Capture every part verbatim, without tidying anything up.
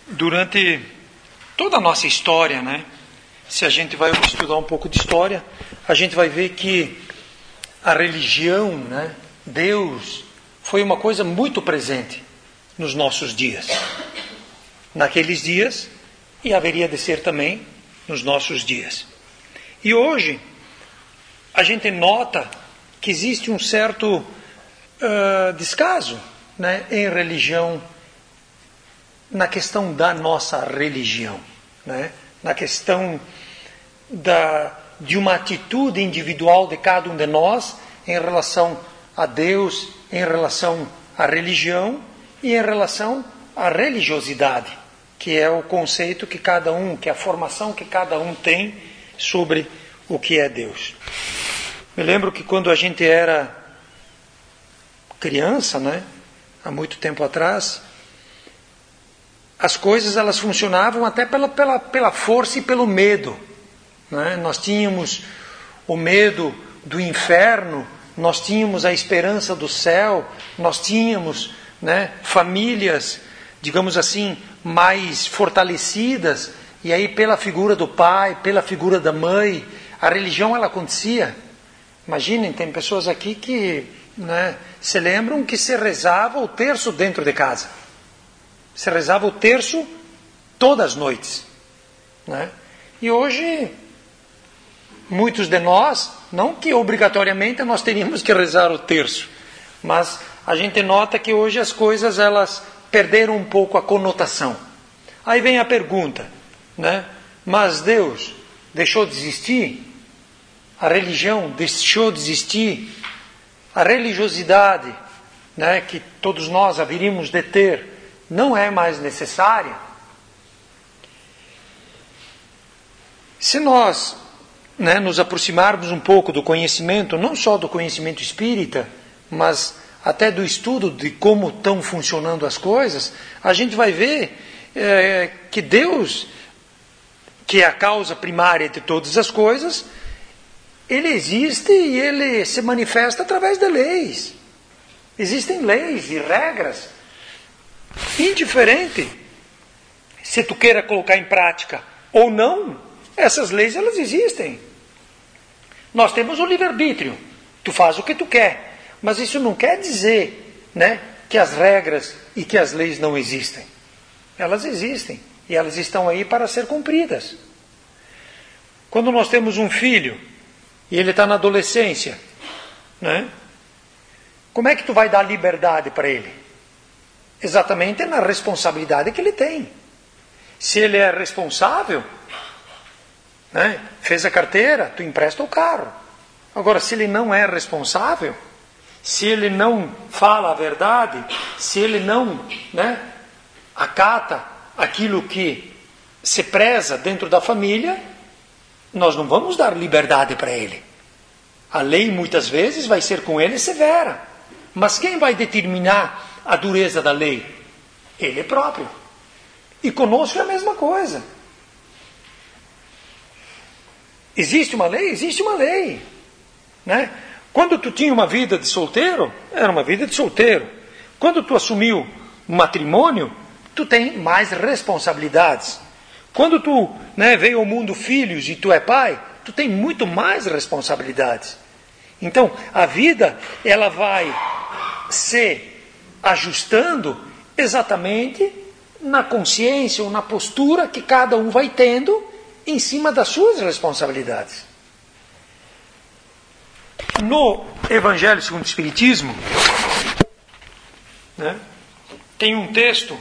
durante toda a nossa história, né? Se a gente vai estudar um pouco de história, a gente vai ver que a religião, né? Deus, foi uma coisa muito presente nos nossos dias. Naqueles dias, e haveria de ser também nos nossos dias. E hoje, a gente nota que existe um certo uh, descaso, né, em religião, na questão da nossa religião, né, na questão da, de uma atitude individual de cada um de nós em relação a Deus, em relação à religião e em relação à religiosidade, que é o conceito que cada um, que é a formação que cada um tem sobre o que é Deus. Me lembro que quando a gente era criança, né, há muito tempo atrás, as coisas elas funcionavam até pela, pela, pela força e pelo medo, né? Nós tínhamos o medo do inferno, nós tínhamos a esperança do céu, nós tínhamos, né, famílias, digamos assim, mais fortalecidas, e aí pela figura do pai, pela figura da mãe, a religião ela acontecia. Imaginem, tem pessoas aqui que, né, se lembram que se rezava o terço dentro de casa. Se rezava o terço todas as noites, né? E hoje, muitos de nós, não que obrigatoriamente nós teríamos que rezar o terço, mas a gente nota que hoje as coisas elas perderam um pouco a conotação. Aí vem a pergunta, né? Mas Deus deixou de existir? A religião deixou de existir? A religiosidade, né, que todos nós haveríamos de ter, não é mais necessária? Se nós, né, nos aproximarmos um pouco do conhecimento, não só do conhecimento espírita, mas até do estudo de como estão funcionando as coisas, a gente vai ver é, que Deus, que é a causa primária de todas as coisas, Ele existe e Ele se manifesta através de leis. Existem leis e regras. Indiferente se tu queira colocar em prática ou não, essas leis elas existem. Nós temos o livre-arbítrio. Tu faz o que tu quer. Mas isso não quer dizer, né, que as regras e que as leis não existem. Elas existem. E elas estão aí para ser cumpridas. Quando nós temos um filho e ele está na adolescência, né, como é que tu vai dar liberdade para ele? Exatamente na responsabilidade que ele tem. Se ele é responsável, né, fez a carteira, tu empresta o carro. Agora, se ele não é responsável, se ele não fala a verdade, se ele não, né, acata aquilo que se preza dentro da família, nós não vamos dar liberdade para ele. A lei muitas vezes vai ser com ele severa. Mas quem vai determinar a dureza da lei? Ele próprio. E conosco é a mesma coisa. Existe uma lei? Existe uma lei, né? Quando tu tinha uma vida de solteiro, era uma vida de solteiro. Quando tu assumiu um matrimônio, tu tem mais responsabilidades. Quando tu, né, veio ao mundo filhos e tu é pai, tu tem muito mais responsabilidades. Então, a vida, ela vai se ajustando exatamente na consciência ou na postura que cada um vai tendo em cima das suas responsabilidades. No Evangelho segundo o Espiritismo, né, tem um texto,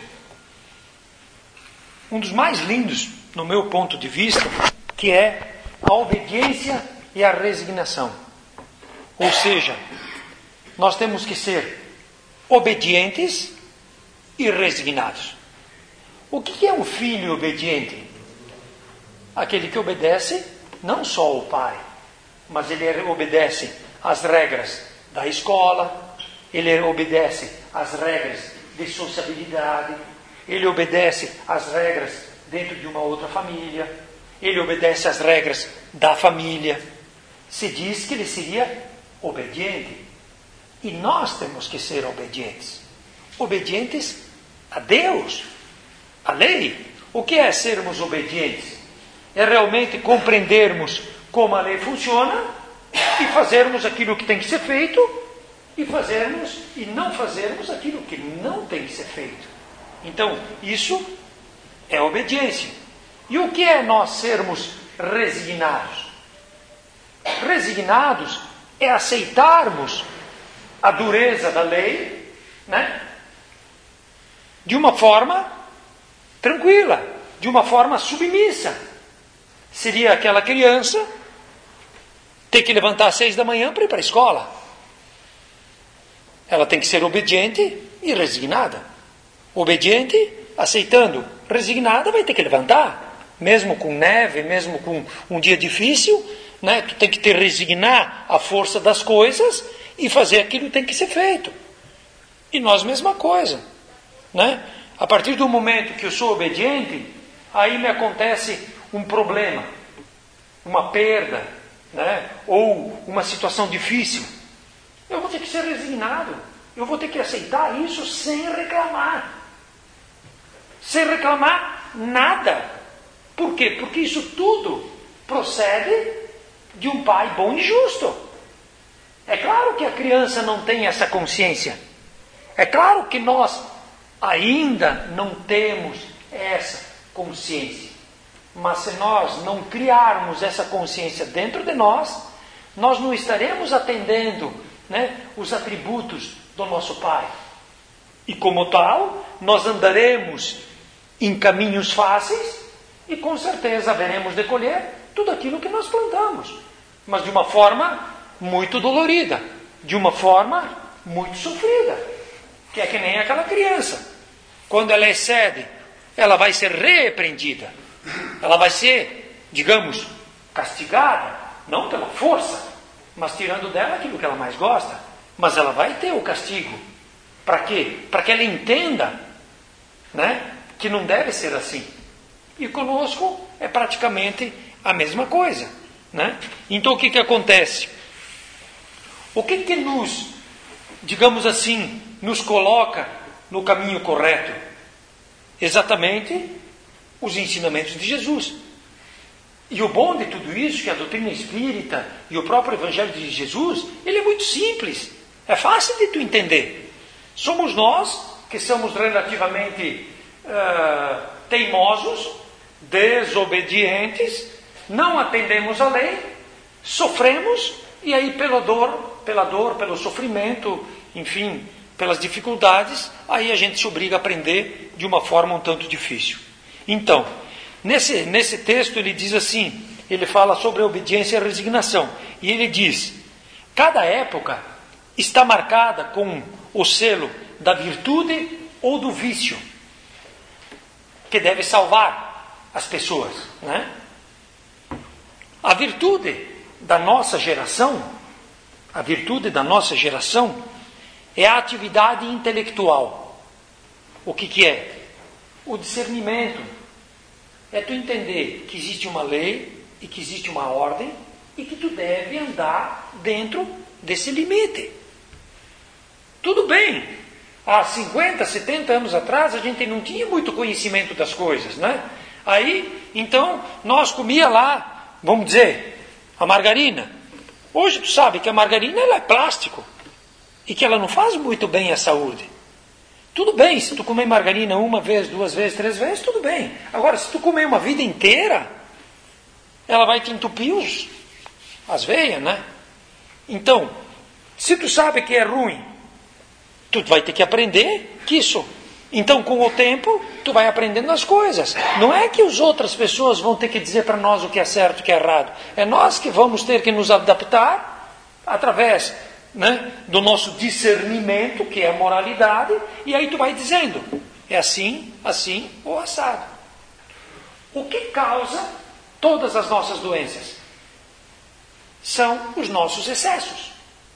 um dos mais lindos, no meu ponto de vista, que é a obediência e a resignação. Ou seja, nós temos que ser obedientes e resignados. O que é um filho obediente? Aquele que obedece não só ao pai, mas ele obedece às regras da escola, ele obedece às regras de sociabilidade, ele obedece às regras dentro de uma outra família, ele obedece às regras da família. Se diz que ele seria obediente. E nós temos que ser obedientes. Obedientes a Deus. a lei. O que é sermos obedientes? É realmente compreendermos como a lei funciona e fazermos aquilo que tem que ser feito e fazermos e não fazermos aquilo que não tem que ser feito. Então, isso é obediência. E o que é nós sermos resignados? Resignados é aceitarmos a dureza da lei, né? De uma forma tranquila, de uma forma submissa. Seria aquela criança ter que levantar às seis da manhã para ir para a escola. Ela tem que ser obediente e resignada. Obediente, aceitando. Resignada, vai ter que levantar. Mesmo com neve, mesmo com um dia difícil, né? Tu tem que te resignar à força das coisas e fazer aquilo que tem que ser feito. E nós, mesma coisa, né? A partir do momento que eu sou obediente, aí me acontece um problema, uma perda, né? Ou uma situação difícil. Eu vou ter que ser resignado. Eu vou ter que aceitar isso sem reclamar. Sem reclamar nada. Por quê? Porque isso tudo procede de um pai bom e justo. É claro que a criança não tem essa consciência. É claro que nós ainda não temos essa consciência. Mas se nós não criarmos essa consciência dentro de nós, nós não estaremos atendendo, né, os atributos do nosso Pai. E como tal, nós andaremos em caminhos fáceis e com certeza veremos de colher tudo aquilo que nós plantamos. Mas de uma forma muito dolorida, de uma forma muito sofrida, que é que nem aquela criança. Quando ela excede, ela vai ser repreendida. Ela vai ser, digamos, castigada, não pela força, mas tirando dela aquilo que ela mais gosta. Mas ela vai ter o castigo. Para quê? Para que ela entenda, né, que não deve ser assim. E conosco é praticamente a mesma coisa, né? Então o que, que acontece? O que, que nos, digamos assim, nos coloca no caminho correto? Exatamente os ensinamentos de Jesus. E o bom de tudo isso, que a doutrina espírita e o próprio Evangelho de Jesus, ele é muito simples. É fácil de tu entender. Somos nós, que somos relativamente uh, teimosos, desobedientes, não atendemos a lei, sofremos, e aí pela dor, pela dor, pelo sofrimento, enfim, pelas dificuldades, aí a gente se obriga a aprender de uma forma um tanto difícil. Então, nesse, nesse texto ele diz assim, ele fala sobre a obediência e a resignação. E ele diz, cada época está marcada com o selo da virtude ou do vício, que deve salvar as pessoas, né? A virtude da nossa geração, a virtude da nossa geração é a atividade intelectual. O que que é? O discernimento. É tu entender que existe uma lei e que existe uma ordem e que tu deve andar dentro desse limite. Tudo bem. Há cinquenta, setenta anos atrás a gente não tinha muito conhecimento das coisas, né? Aí, então, nós comia lá, vamos dizer, a margarina. Hoje tu sabe que a margarina ela é plástico e que ela não faz muito bem à saúde. Tudo bem, se tu comer margarina uma vez, duas vezes, três vezes, tudo bem. Agora, se tu comer uma vida inteira, ela vai te entupir os, as veias, né? Então, se tu sabe que é ruim, tu vai ter que aprender que isso. Então, com o tempo, tu vai aprendendo as coisas. Não é que as outras pessoas vão ter que dizer para nós o que é certo e o que é errado. É nós que vamos ter que nos adaptar através, né, do nosso discernimento, que é a moralidade, e aí tu vai dizendo, é assim, assim ou assado. O que causa todas as nossas doenças? São os nossos excessos.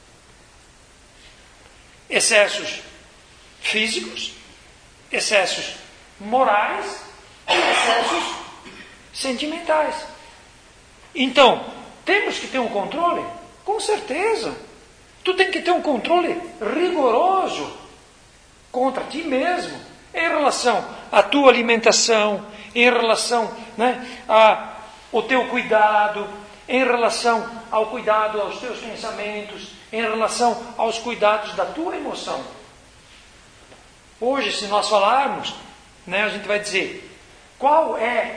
Excessos físicos, excessos morais e excessos sentimentais. Então, temos que ter um controle? Com certeza. Tu tem que ter um controle rigoroso contra ti mesmo em relação à tua alimentação, em relação, né, a, ao teu cuidado, em relação ao cuidado aos teus pensamentos, em relação aos cuidados da tua emoção. Hoje, se nós falarmos, né, a gente vai dizer, qual é,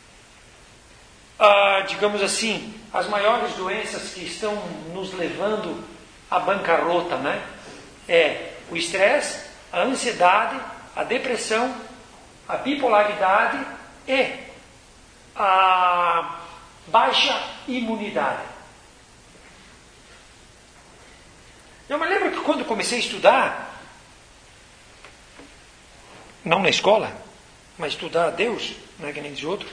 ah, digamos assim, as maiores doenças que estão nos levando à bancarrota, né? É o estresse, a ansiedade, a depressão, a bipolaridade e a baixa imunidade. Eu me lembro que quando comecei a estudar, não na escola, mas estudar a Deus, não é que nem diz outro,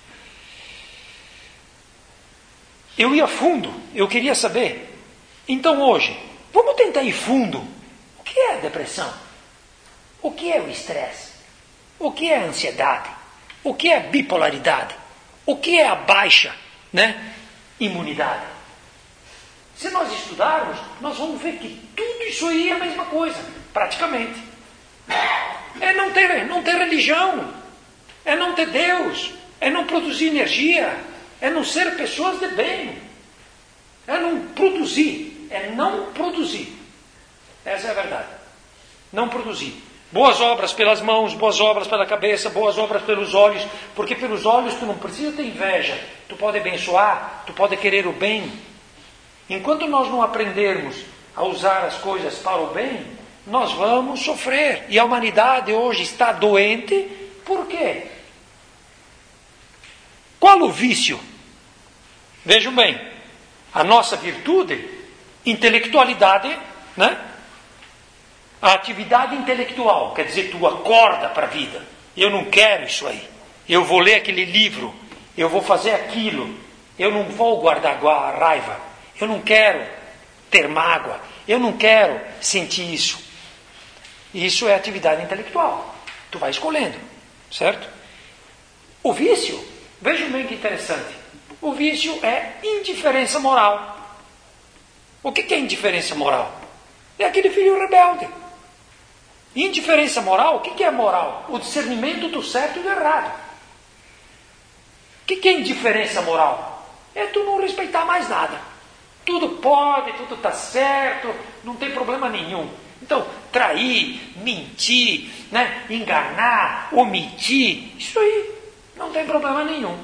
eu ia fundo, eu queria saber. Então hoje, vamos tentar ir fundo. O que é a depressão? O que é o estresse? O que é a ansiedade? O que é a bipolaridade? O que é a baixa, né, imunidade? Se nós estudarmos, nós vamos ver que tudo isso aí é a mesma coisa, praticamente. É não ter, não ter religião, é não ter Deus, é não produzir energia, é não ser pessoas de bem, é não produzir, é não produzir. Essa é a verdade. Não produzir. Boas obras pelas mãos, boas obras pela cabeça, boas obras pelos olhos, porque pelos olhos tu não precisa ter inveja, tu pode abençoar, tu pode querer o bem. Enquanto nós não aprendermos a usar as coisas para o bem, nós vamos sofrer. E a humanidade hoje está doente, por quê? Qual o vício? Vejam bem, a nossa virtude, intelectualidade, né? A atividade intelectual, quer dizer, tu acorda para a vida. Eu não quero isso aí. Eu vou ler aquele livro, eu vou fazer aquilo, eu não vou guardar a raiva, eu não quero ter mágoa, eu não quero sentir isso. Isso é atividade intelectual. Tu vai escolhendo, certo? O vício, vejam bem que interessante. O vício é indiferença moral. O que é indiferença moral? É aquele filho rebelde. Indiferença moral, o que é moral? O discernimento do certo e do errado. O que é indiferença moral? É tu não respeitar mais nada. Tudo pode, tudo está certo, não tem problema nenhum. Então, trair, mentir, né, enganar, omitir, isso aí não tem problema nenhum.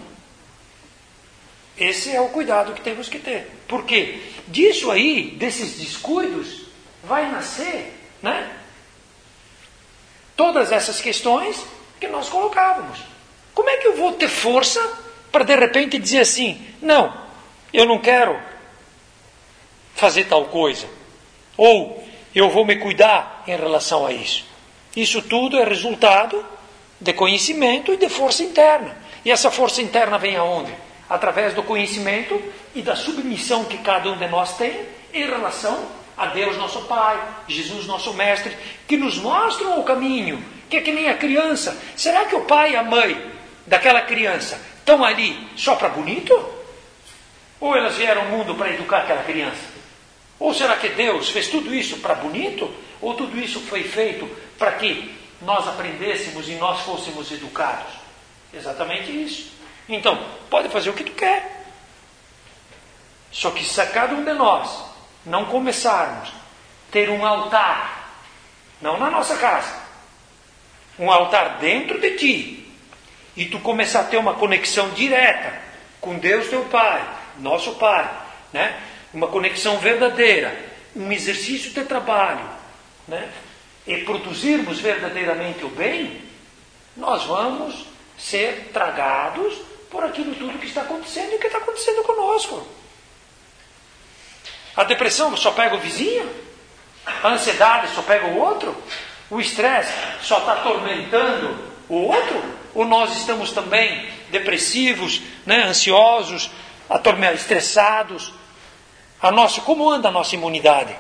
Esse é o cuidado que temos que ter. Porque disso aí, desses descuidos, vai nascer, né, todas essas questões que nós colocávamos. Como é que eu vou ter força para de repente dizer assim, não, eu não quero fazer tal coisa, ou eu vou me cuidar em relação a isso? Isso tudo é resultado de conhecimento e de força interna. E essa força interna vem aonde? Através do conhecimento e da submissão que cada um de nós tem em relação a Deus nosso Pai, Jesus nosso Mestre, que nos mostram o caminho, que é que nem a criança. Será que o pai e a mãe daquela criança estão ali só para bonito? Ou elas vieram ao mundo para educar aquela criança? Ou será que Deus fez tudo isso para bonito? Ou tudo isso foi feito para que nós aprendêssemos e nós fôssemos educados? Exatamente isso. Então, pode fazer o que tu quer. Só que se cada um de nós não começarmos a ter um altar, não na nossa casa, um altar dentro de ti, e tu começar a ter uma conexão direta com Deus teu Pai, nosso Pai, né? Uma conexão verdadeira, um exercício de trabalho, né? E produzirmos verdadeiramente o bem, nós vamos ser tragados por aquilo tudo que está acontecendo e que está acontecendo conosco. A depressão só pega o vizinho? A ansiedade só pega o outro? O estresse só está atormentando o outro? Ou nós estamos também depressivos, né, ansiosos, estressados? A nossa, como anda a nossa imunidade?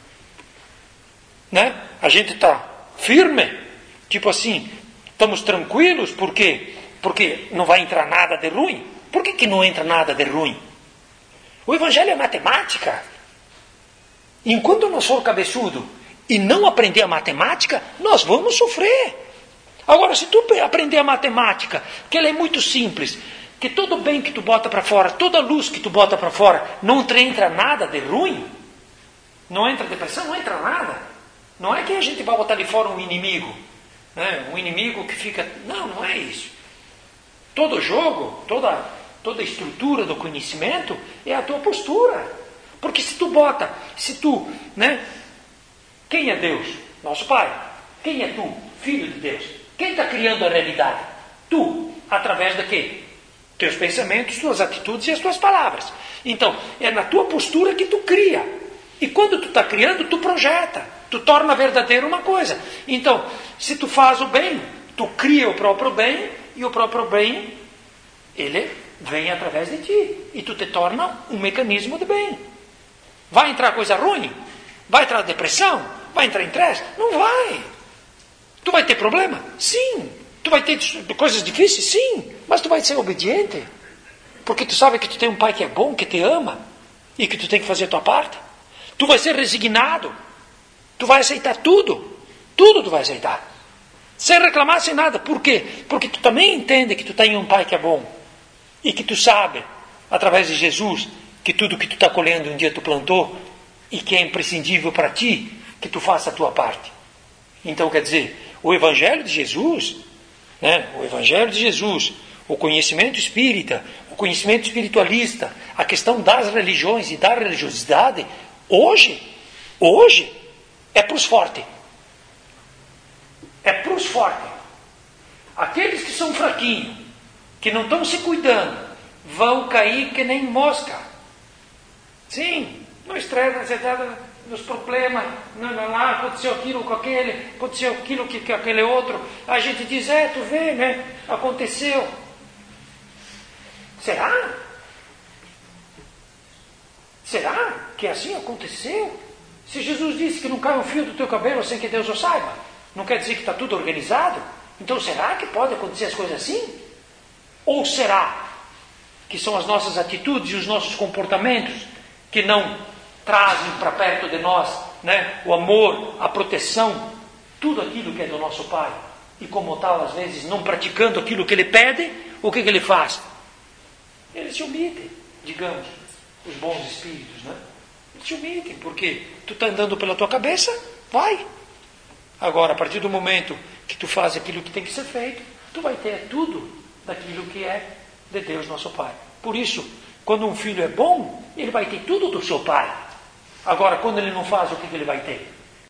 Né? A gente está firme? Tipo assim, estamos tranquilos? Por quê? Porque não vai entrar nada de ruim? Por que, que não entra nada de ruim? O Evangelho é matemática. Enquanto nós for cabeçudo e não aprender a matemática, nós vamos sofrer. Agora, se tu aprender a matemática, que ela é muito simples, que todo bem que tu bota para fora, toda luz que tu bota para fora, não entra nada de ruim, não entra depressão, não entra nada. Não é que a gente vai botar ali fora um inimigo, né? Um inimigo que fica... Não, não é isso. Todo jogo, toda, toda estrutura do conhecimento é a tua postura. Porque se tu bota, se tu, né? Quem é Deus? Nosso Pai. Quem é tu? Filho de Deus. Quem está criando a realidade? Tu. Através de quê? Teus pensamentos, tuas atitudes e as tuas palavras. Então, é na tua postura que tu cria. E quando tu está criando, tu projeta. Tu torna verdadeiro uma coisa. Então, se tu faz o bem, tu cria o próprio bem, e o próprio bem, ele vem através de ti. E tu te torna um mecanismo de bem. Vai entrar coisa ruim? Vai entrar depressão? Vai entrar estresse? Não vai. Tu vai ter problema? Sim. Tu vai ter coisas difíceis? Sim. Mas tu vai ser obediente. Porque tu sabe que tu tem um pai que é bom, que te ama. E que tu tem que fazer a tua parte. Tu vai ser resignado. Tu vai aceitar tudo. Tudo tu vai aceitar. Sem reclamar, sem nada. Por quê? Porque tu também entende que tu tem um pai que é bom. E que tu sabe, através de Jesus, que tudo que tu está colhendo um dia tu plantou. E que é imprescindível para ti que tu faça a tua parte. Então, quer dizer, o Evangelho de Jesus, né? O Evangelho de Jesus, o conhecimento espírita, o conhecimento espiritualista, a questão das religiões e da religiosidade, hoje, hoje, é para os fortes. É para os fortes. Aqueles que são fraquinhos, que não estão se cuidando, vão cair que nem mosca. Sim, no estresse, na ansiedade, nos problemas, não, não, lá, aconteceu aquilo com aquele, aconteceu aquilo que, que aquele outro. A gente diz, é, tu vê, né? Aconteceu. Será? Será que assim aconteceu? Se Jesus disse que não cai um fio do teu cabelo sem que Deus o saiba, não quer dizer que está tudo organizado? Então será que pode acontecer as coisas assim? Ou será que são as nossas atitudes e os nossos comportamentos que não trazem para perto de nós, né, o amor, a proteção, tudo aquilo que é do nosso Pai? E como tal, às vezes, não praticando aquilo que Ele pede, o que, que Ele faz? Ele se omite, digamos, os bons espíritos, né? Eles se omitem, porque tu está andando pela tua cabeça, vai. Agora, a partir do momento que tu faz aquilo que tem que ser feito, tu vai ter tudo daquilo que é de Deus, nosso Pai. Por isso, quando um filho é bom, ele vai ter tudo do seu pai. Agora, quando ele não faz, o que, que ele vai ter?